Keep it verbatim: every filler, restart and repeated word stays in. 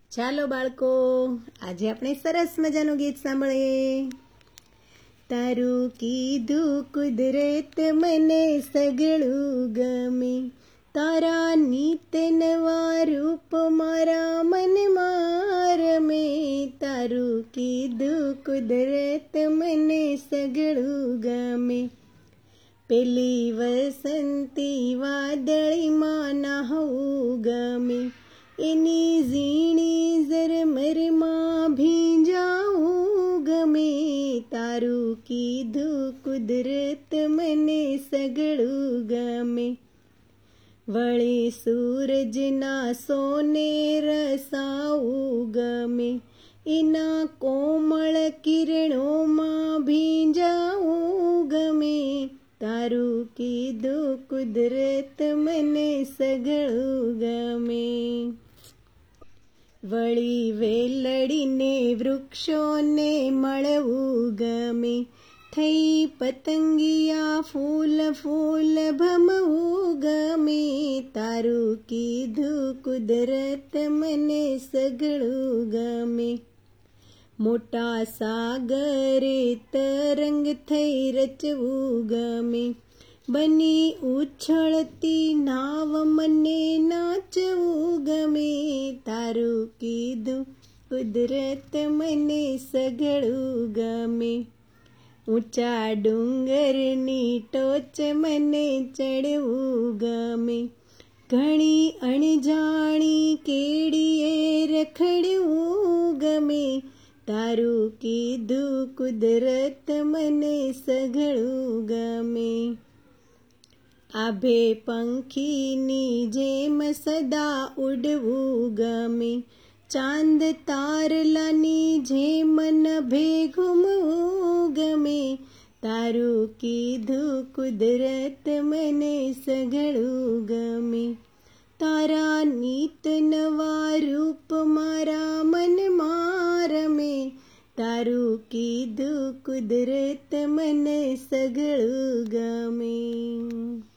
ચાલો બાળકો, આજે આપણે સરસ મજાનું ગીત સાંભળીએ. તારું કીધું કુદરત મને સગળું ગમે, તારા નિત નવા રૂપ મારા મનમાં રમે. તારું કીધું કુદરત મને સગળું ગમે, પેલી વસંતી વાદળીમાં નાહવું ગમે, એની ઝીણી ઝરમરમાં ભીંજાવું ગમે. તારું કીધું કુદરત મને સગળું ગમે, વળી સૂરજના સોને રસાવું ગમે, એના કોમળ કિરણોમાં ભીંજાવું ગમે. તારું કીધું કુદરત મને સગળું ગમે, વળી વેલડીને વૃક્ષોને મળવું ગમે, થઈ પતંગિયા ફૂલ ફૂલ ભમવું ગમે. તારું કીધું કુદરત મને સગળું ગમે, મોટા સાગરે તરંગ થઈ રચવું ગમે, બની ઉછળતી નાવ મને નાચવું ગમે. તારું કીધું કુદરત મને સગળું ગમે, ઊંચા ડુંગરની ટોચ મને ચડવું ગમે, ઘણી અણજાણી કેડીએ રખડવું ગમે. તારું કીધું કુદરત મને સગળું ગમે, આભે પંખીની જેમ સદા ઉડવું ગમે, ચાંદ તારલાની જેમ નભે ઘૂમવું ગમે. તારું કીધું કુદરત મને સગળું ગમે, તારા નિત નવા રૂપ મારા મનમાં રમે. તારું કીધું કુદરત મને સગળું ગમે.